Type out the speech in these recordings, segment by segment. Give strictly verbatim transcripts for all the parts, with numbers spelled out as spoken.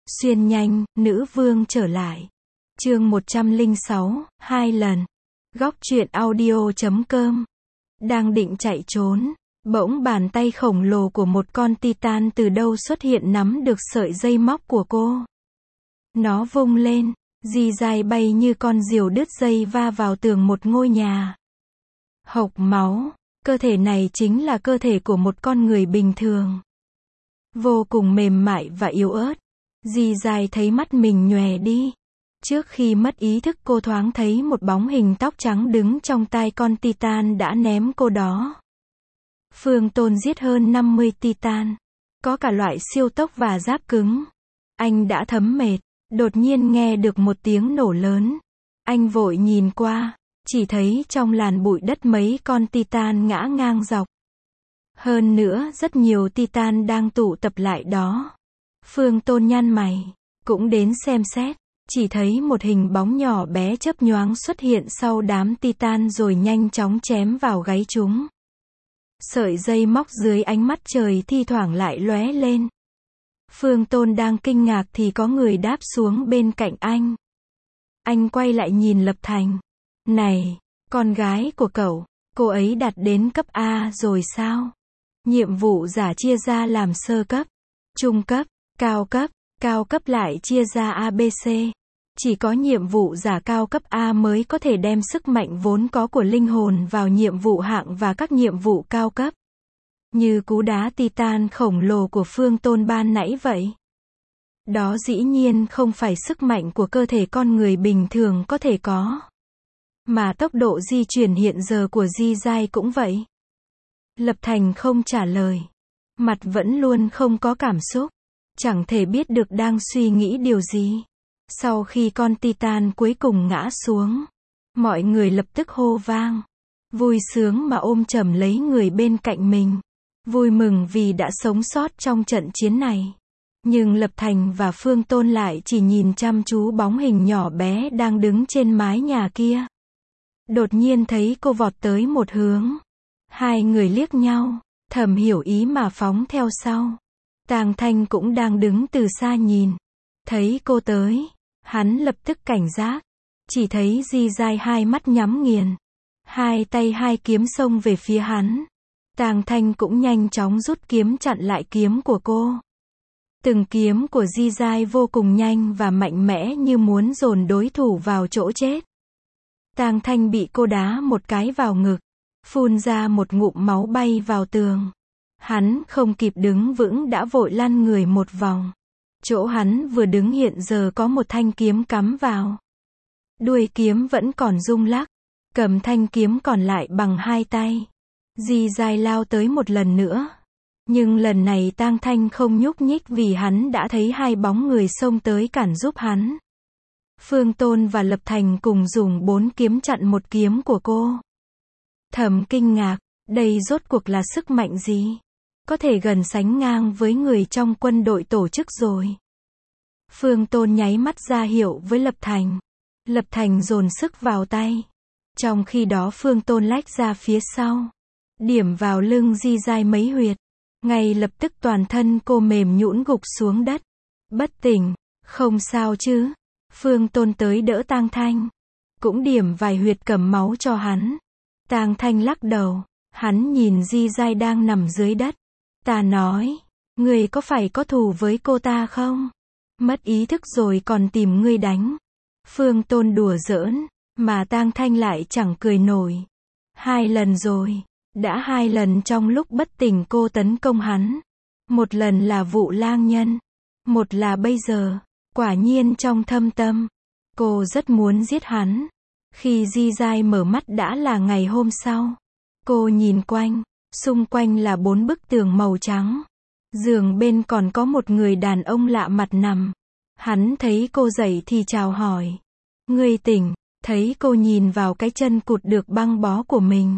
Xuyên nhanh, nữ vương trở lại. Chương một trăm lẻ sáu, hai lần. Góc truyện audio chấm com. Đang định chạy trốn, bỗng bàn tay khổng lồ của một con Titan từ đâu xuất hiện nắm được sợi dây móc của cô. Nó vung lên, dì dài bay như con diều đứt dây va vào tường một ngôi nhà. Hộc máu, cơ thể này chính là cơ thể của một con người bình thường. Vô cùng mềm mại và yếu ớt. Dì dài thấy mắt mình nhòe đi. Trước khi mất ý thức cô thoáng thấy một bóng hình tóc trắng đứng trong tai con Titan đã ném cô đó. Phương Tôn giết hơn năm mươi Titan. Có cả loại siêu tốc và giáp cứng. Anh đã thấm mệt. Đột nhiên nghe được một tiếng nổ lớn. Anh vội nhìn qua. Chỉ thấy trong làn bụi đất mấy con Titan ngã ngang dọc. Hơn nữa rất nhiều Titan đang tụ tập lại đó. Phương Tôn nhăn mày. Cũng đến xem xét. Chỉ thấy một hình bóng nhỏ bé chớp nhoáng xuất hiện sau đám Titan rồi nhanh chóng chém vào gáy chúng. Sợi dây móc dưới ánh mắt trời thi thoảng lại lóe lên. Phương Tôn đang kinh ngạc thì có người đáp xuống bên cạnh anh. Anh quay lại nhìn Lập Thành. Này, con gái của cậu, cô ấy đạt đến cấp A rồi sao? Nhiệm vụ giả chia ra làm sơ cấp, trung cấp, cao cấp, cao cấp lại chia ra A B C. Chỉ có nhiệm vụ giả cao cấp A mới có thể đem sức mạnh vốn có của linh hồn vào nhiệm vụ hạng và các nhiệm vụ cao cấp. Như cú đá Titan khổng lồ của Phương Tôn ban nãy vậy. Đó dĩ nhiên không phải sức mạnh của cơ thể con người bình thường có thể có. Mà tốc độ di chuyển hiện giờ của Di Giai cũng vậy. Lập Thành không trả lời. Mặt vẫn luôn không có cảm xúc. Chẳng thể biết được đang suy nghĩ điều gì. Sau khi con Titan cuối cùng ngã xuống, mọi người lập tức hô vang. Vui sướng mà ôm chầm lấy người bên cạnh mình. Vui mừng vì đã sống sót trong trận chiến này. Nhưng Lập Thành và Phương Tôn lại chỉ nhìn chăm chú bóng hình nhỏ bé đang đứng trên mái nhà kia. Đột nhiên thấy cô vọt tới một hướng. Hai người liếc nhau, thầm hiểu ý mà phóng theo sau. Tàng Thanh cũng đang đứng từ xa nhìn. Thấy cô tới, hắn lập tức cảnh giác. Chỉ thấy Di Giai hai mắt nhắm nghiền. Hai tay hai kiếm xông về phía hắn. Tàng Thanh cũng nhanh chóng rút kiếm chặn lại kiếm của cô. Từng kiếm của Di Giai vô cùng nhanh và mạnh mẽ như muốn dồn đối thủ vào chỗ chết. Tàng Thanh bị cô đá một cái vào ngực. Phun ra một ngụm máu bay vào tường. Hắn không kịp đứng vững đã vội lăn người một vòng. Chỗ hắn vừa đứng hiện giờ có một thanh kiếm cắm vào. Đuôi kiếm vẫn còn rung lắc. Cầm thanh kiếm còn lại bằng hai tay. Di Giai lao tới một lần nữa. Nhưng lần này Tang Thanh không nhúc nhích vì hắn đã thấy hai bóng người xông tới cản giúp hắn. Phương Tôn và Lập Thành cùng dùng bốn kiếm chặn một kiếm của cô. Thầm kinh ngạc, đây rốt cuộc là sức mạnh gì? Có thể gần sánh ngang với người trong quân đội tổ chức rồi. Phương Tôn nháy mắt ra hiệu với Lập Thành. Lập Thành dồn sức vào tay. Trong khi đó Phương Tôn lách ra phía sau. Điểm vào lưng Di Giai mấy huyệt. Ngay lập tức toàn thân cô mềm nhũn gục xuống đất. Bất tỉnh, không sao chứ. Phương Tôn tới đỡ Tang Thanh. Cũng điểm vài huyệt cầm máu cho hắn. Tang Thanh lắc đầu. Hắn nhìn Di Giai đang nằm dưới đất. Ta nói, ngươi có phải có thù với cô ta không? Mất ý thức rồi còn tìm ngươi đánh. Phương Tôn đùa giỡn, mà Tang Thanh lại chẳng cười nổi. Hai lần rồi, đã hai lần trong lúc bất tỉnh cô tấn công hắn. Một lần là vụ lang nhân, một là bây giờ. Quả nhiên trong thâm tâm, cô rất muốn giết hắn. Khi Di Giai mở mắt đã là ngày hôm sau. Cô nhìn quanh, xung quanh là bốn bức tường màu trắng. Giường bên còn có một người đàn ông lạ mặt nằm. Hắn thấy cô dậy thì chào hỏi. Ngươi tỉnh, thấy cô nhìn vào cái chân cụt được băng bó của mình.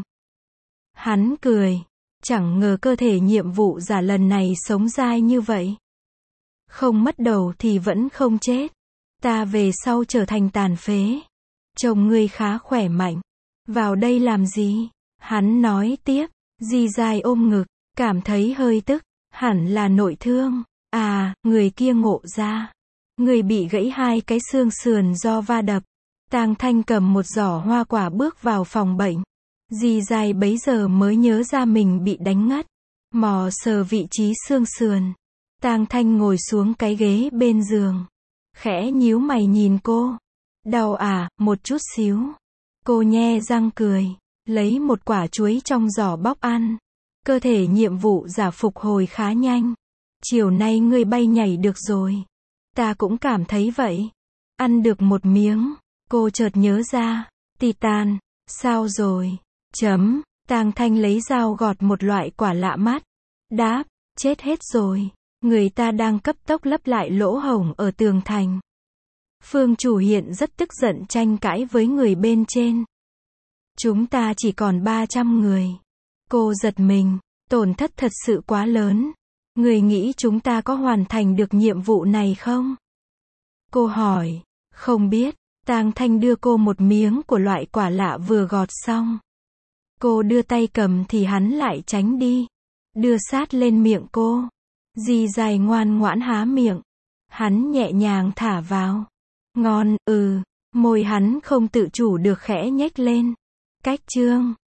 Hắn cười, chẳng ngờ cơ thể nhiệm vụ giả lần này sống dai như vậy. Không mất đầu thì vẫn không chết. Ta về sau trở thành tàn phế. Chồng ngươi khá khỏe mạnh. Vào đây làm gì? Hắn nói tiếp. Di Giai ôm ngực, cảm thấy hơi tức. Hẳn là nội thương. À, người kia ngộ ra. Người bị gãy hai cái xương sườn do va đập. Tang Thanh cầm một giỏ hoa quả bước vào phòng bệnh. Dì dai bấy giờ mới nhớ ra mình bị đánh ngất. Mò sờ vị trí xương sườn. Tang Thanh ngồi xuống cái ghế bên giường. Khẽ nhíu mày nhìn cô. Đau à, một chút xíu. Cô nhe răng cười. Lấy một quả chuối trong giỏ bóc ăn. Cơ thể nhiệm vụ giả phục hồi khá nhanh. Chiều nay ngươi bay nhảy được rồi. Ta cũng cảm thấy vậy. Ăn được một miếng. Cô chợt nhớ ra. Titan. Sao rồi? Chấm. Tang Thanh lấy dao gọt một loại quả lạ mắt. Đáp. Chết hết rồi. Người ta đang cấp tốc lấp lại lỗ hổng ở tường thành. Phương chủ hiện rất tức giận tranh cãi với người bên trên. Chúng ta chỉ còn ba trăm người. Cô giật mình. Tổn thất thật sự quá lớn. Người nghĩ chúng ta có hoàn thành được nhiệm vụ này không? Cô hỏi. Không biết. Tang Thanh đưa cô một miếng của loại quả lạ vừa gọt xong. Cô đưa tay cầm thì hắn lại tránh đi. Đưa sát lên miệng cô. Dì dài ngoan ngoãn há miệng. Hắn nhẹ nhàng thả vào. Ngon, ừ. Môi hắn không tự chủ được khẽ nhếch lên. Cách chương.